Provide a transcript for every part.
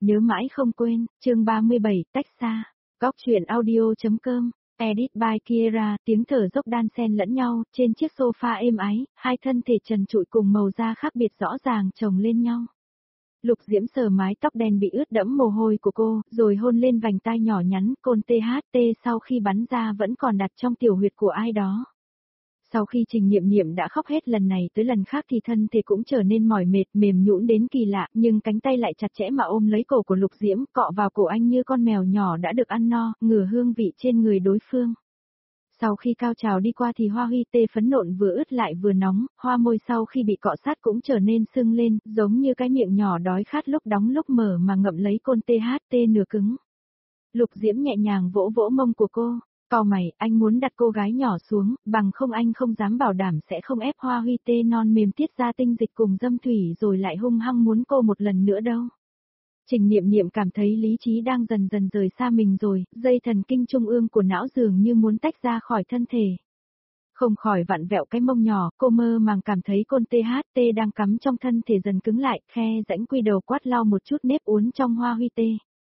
Nếu mãi không quên, chương 37, tách xa. Góc truyện audio.com, edit by Kiera, tiếng thở dốc đan xen lẫn nhau, trên chiếc sofa êm ái, hai thân thể trần trụi cùng màu da khác biệt rõ ràng chồng lên nhau. Lục Diễm sờ mái tóc đen bị ướt đẫm mồ hôi của cô, rồi hôn lên vành tai nhỏ nhắn, côn THT sau khi bắn ra vẫn còn đặt trong tiểu huyệt của ai đó. Sau khi Trình Niệm Niệm đã khóc hết lần này tới lần khác thì thân thể cũng trở nên mỏi mệt, mềm nhũn đến kỳ lạ, nhưng cánh tay lại chặt chẽ mà ôm lấy cổ của Lục Diễm, cọ vào cổ anh như con mèo nhỏ đã được ăn no, ngửi hương vị trên người đối phương. Sau khi cao trào đi qua thì Hoa Huy tê phấn nộn vừa ướt lại vừa nóng, hoa môi sau khi bị cọ sát cũng trở nên sưng lên, giống như cái miệng nhỏ đói khát lúc đóng lúc mở mà ngậm lấy côn THT nửa cứng. Lục Diễm nhẹ nhàng vỗ vỗ mông của cô. Cau mày, anh muốn đặt cô gái nhỏ xuống, bằng không anh không dám bảo đảm sẽ không ép Hoa Huy tê non mềm tiết ra tinh dịch cùng dâm thủy rồi lại hung hăng muốn cô một lần nữa đâu. Trình Niệm Niệm cảm thấy lý trí đang dần dần rời xa mình rồi, dây thần kinh trung ương của não dường như muốn tách ra khỏi thân thể. Không khỏi vặn vẹo cái mông nhỏ, cô mơ màng cảm thấy côn THT đang cắm trong thân thể dần cứng lại, khe rãnh quy đầu quát lau một chút nếp uốn trong Hoa Huy tê.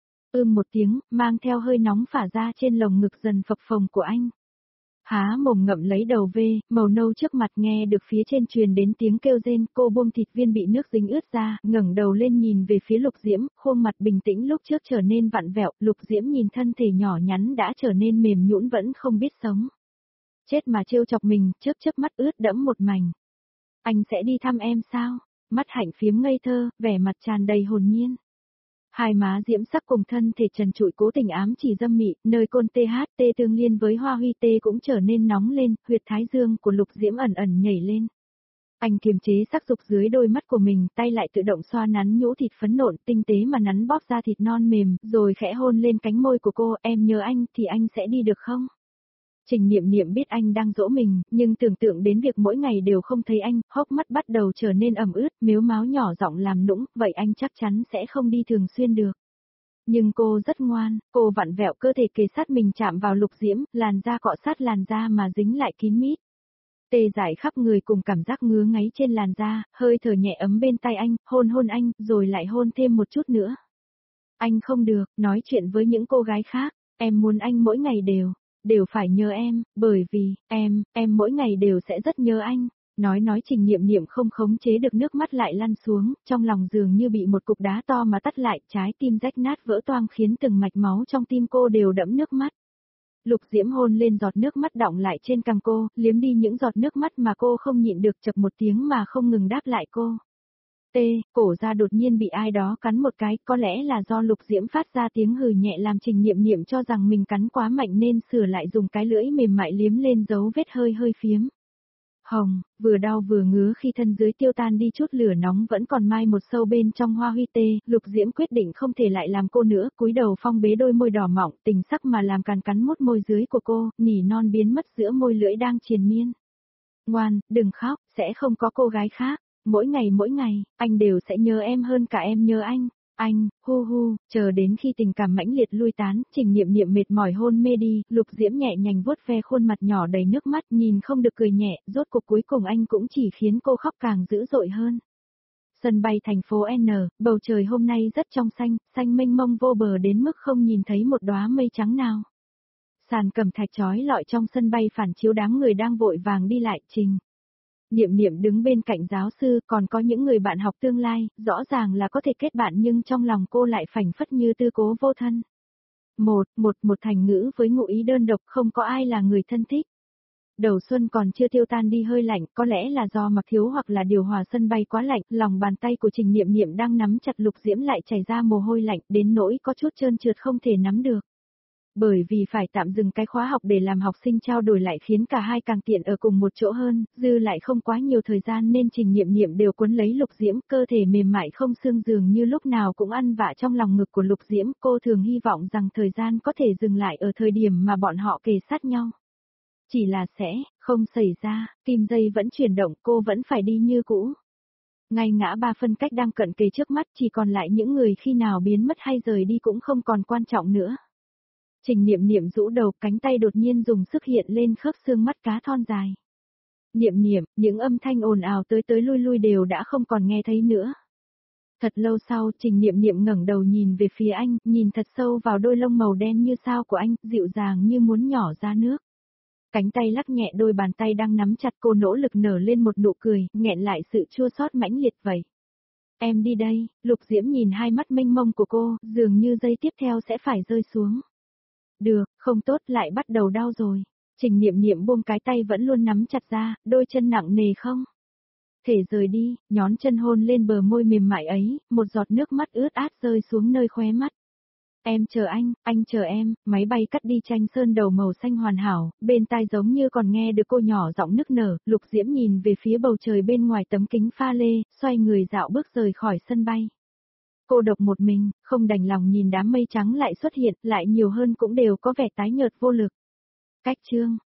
Một tiếng, mang theo hơi nóng phả ra trên lồng ngực dần phập phồng của anh. Há mồm ngậm lấy đầu vê, màu nâu trước mặt nghe được phía trên truyền đến tiếng kêu rên, cô buông thịt viên bị nước dính ướt ra, ngẩng đầu lên nhìn về phía Lục Diễm, khuôn mặt bình tĩnh lúc trước trở nên vặn vẹo, Lục Diễm nhìn thân thể nhỏ nhắn đã trở nên mềm nhũn vẫn không biết sống. Chết mà trêu chọc mình, chớp mắt ướt đẫm một mảnh. Anh sẽ đi thăm em sao? Mắt Hạnh phiếm ngây thơ, vẻ mặt tràn đầy hồn nhiên. Hai má diễm sắc cùng thân thể trần trụi cố tình ám chỉ dâm mị, nơi côn THT tương liên với Hoa Huy tê cũng trở nên nóng lên, huyệt thái dương của Lục Diễm ẩn ẩn nhảy lên. Anh kiềm chế sắc dục dưới đôi mắt của mình, tay lại tự động xoa nắn nhũ thịt phấn nộn tinh tế mà nắn bóp ra thịt non mềm, rồi khẽ hôn lên cánh môi của cô, em nhớ anh thì anh sẽ đi được không? Trình Niệm Niệm biết anh đang dỗ mình, nhưng tưởng tượng đến việc mỗi ngày đều không thấy anh, hốc mắt bắt đầu trở nên ẩm ướt, mếu máo nhỏ giọng làm nũng, vậy anh chắc chắn sẽ không đi thường xuyên được. Nhưng cô rất ngoan, cô vặn vẹo cơ thể kề sát mình chạm vào Lục Diễm, làn da cọ sát làn da mà dính lại kín mít. Tê dại khắp người cùng cảm giác ngứa ngáy trên làn da, hơi thở nhẹ ấm bên tay anh, hôn anh, rồi lại hôn thêm một chút nữa. Anh không được, nói chuyện với những cô gái khác, em muốn anh mỗi ngày đều phải nhớ em, bởi vì, em mỗi ngày đều sẽ rất nhớ anh. Nói Trình Niệm Niệm không khống chế được nước mắt lại lăn xuống, trong lòng dường như bị một cục đá to mà tắt lại, trái tim rách nát vỡ toang khiến từng mạch máu trong tim cô đều đẫm nước mắt. Lục Diễm hôn lên giọt nước mắt đọng lại trên cằm cô, liếm đi những giọt nước mắt mà cô không nhịn được chập một tiếng mà không ngừng đáp lại cô. Cổ ra đột nhiên bị ai đó cắn một cái, có lẽ là do Lục Diễm phát ra tiếng hừ nhẹ làm Trình Niệm Niệm cho rằng mình cắn quá mạnh nên sửa lại dùng cái lưỡi mềm mại liếm lên dấu vết hơi phiếm. Hồng, vừa đau vừa ngứa khi thân dưới tiêu tan đi chút lửa nóng vẫn còn mai một sâu bên trong Hoa Huy tê, Lục Diễm quyết định không thể lại làm cô nữa, cúi đầu phong bế đôi môi đỏ mọng, tình sắc mà làm cắn mút môi dưới của cô, nỉ non biến mất giữa môi lưỡi đang triền miên. Ngoan, đừng khóc, sẽ không có cô gái khác. Mỗi ngày, anh đều sẽ nhớ em hơn cả em nhớ anh. Anh, chờ đến khi tình cảm mãnh liệt lui tán, Trình Niệm Niệm mệt mỏi hôn mê đi, Lục Diễm nhẹ nhàng vuốt ve khuôn mặt nhỏ đầy nước mắt, nhìn không được cười nhẹ, rốt cuộc cuối cùng anh cũng chỉ khiến cô khóc càng dữ dội hơn. Sân bay thành phố N, bầu trời hôm nay rất trong xanh mênh mông vô bờ đến mức không nhìn thấy một đóa mây trắng nào. Sàn cẩm thạch chói lọi trong sân bay phản chiếu đám người đang vội vàng đi lại. Trình Niệm Niệm đứng bên cạnh giáo sư, còn có những người bạn học tương lai, rõ ràng là có thể kết bạn nhưng trong lòng cô lại phành phất như tư cố vô thân. Một thành ngữ với ngụ ý đơn độc, không có ai là người thân thích. Đầu xuân còn chưa tiêu tan đi hơi lạnh, có lẽ là do mặc thiếu hoặc là điều hòa sân bay quá lạnh, lòng bàn tay của Trình Niệm Niệm đang nắm chặt Lục Diễm lại chảy ra mồ hôi lạnh, đến nỗi có chút trơn trượt không thể nắm được. Bởi vì phải tạm dừng cái khóa học để làm học sinh trao đổi lại khiến cả hai càng tiện ở cùng một chỗ hơn, dư lại không quá nhiều thời gian nên Trình Niệm Niệm đều quấn lấy Lục Diễm, cơ thể mềm mại không xương dường như lúc nào cũng ăn vạ trong lòng ngực của Lục Diễm, cô thường hy vọng rằng thời gian có thể dừng lại ở thời điểm mà bọn họ kề sát nhau. Chỉ là sẽ, không xảy ra, kim dây vẫn chuyển động, cô vẫn phải đi như cũ. Ngay ngã ba phân cách đang cận kề trước mắt, chỉ còn lại những người khi nào biến mất hay rời đi cũng không còn quan trọng nữa. Trình Niệm Niệm rũ đầu, cánh tay đột nhiên dùng sức hiện lên khớp xương mắt cá thon dài. Niệm Niệm, những âm thanh ồn ào tới lui đều đã không còn nghe thấy nữa. Thật lâu sau, Trình Niệm Niệm ngẩng đầu nhìn về phía anh, nhìn thật sâu vào đôi lông màu đen như sao của anh, dịu dàng như muốn nhỏ ra nước. Cánh tay lắc nhẹ đôi bàn tay đang nắm chặt, cô nỗ lực nở lên một nụ cười, nghẹn lại sự chua xót mãnh liệt vậy. Em đi đây, Lục Diễm nhìn hai mắt mênh mông của cô, dường như giây tiếp theo sẽ phải rơi xuống. Được, không tốt, lại bắt đầu đau rồi. Trình Niệm Niệm buông cái tay vẫn luôn nắm chặt ra, đôi chân nặng nề không thể rời đi, nhón chân hôn lên bờ môi mềm mại ấy, một giọt nước mắt ướt át rơi xuống nơi khóe mắt. Em chờ anh chờ em, máy bay cắt đi tranh sơn đầu màu xanh hoàn hảo, bên tai giống như còn nghe được cô nhỏ giọng nức nở, Lục Diễm nhìn về phía bầu trời bên ngoài tấm kính pha lê, xoay người dạo bước rời khỏi sân bay. Cô độc một mình, không đành lòng nhìn đám mây trắng lại xuất hiện, lại nhiều hơn cũng đều có vẻ tái nhợt vô lực. Cách chương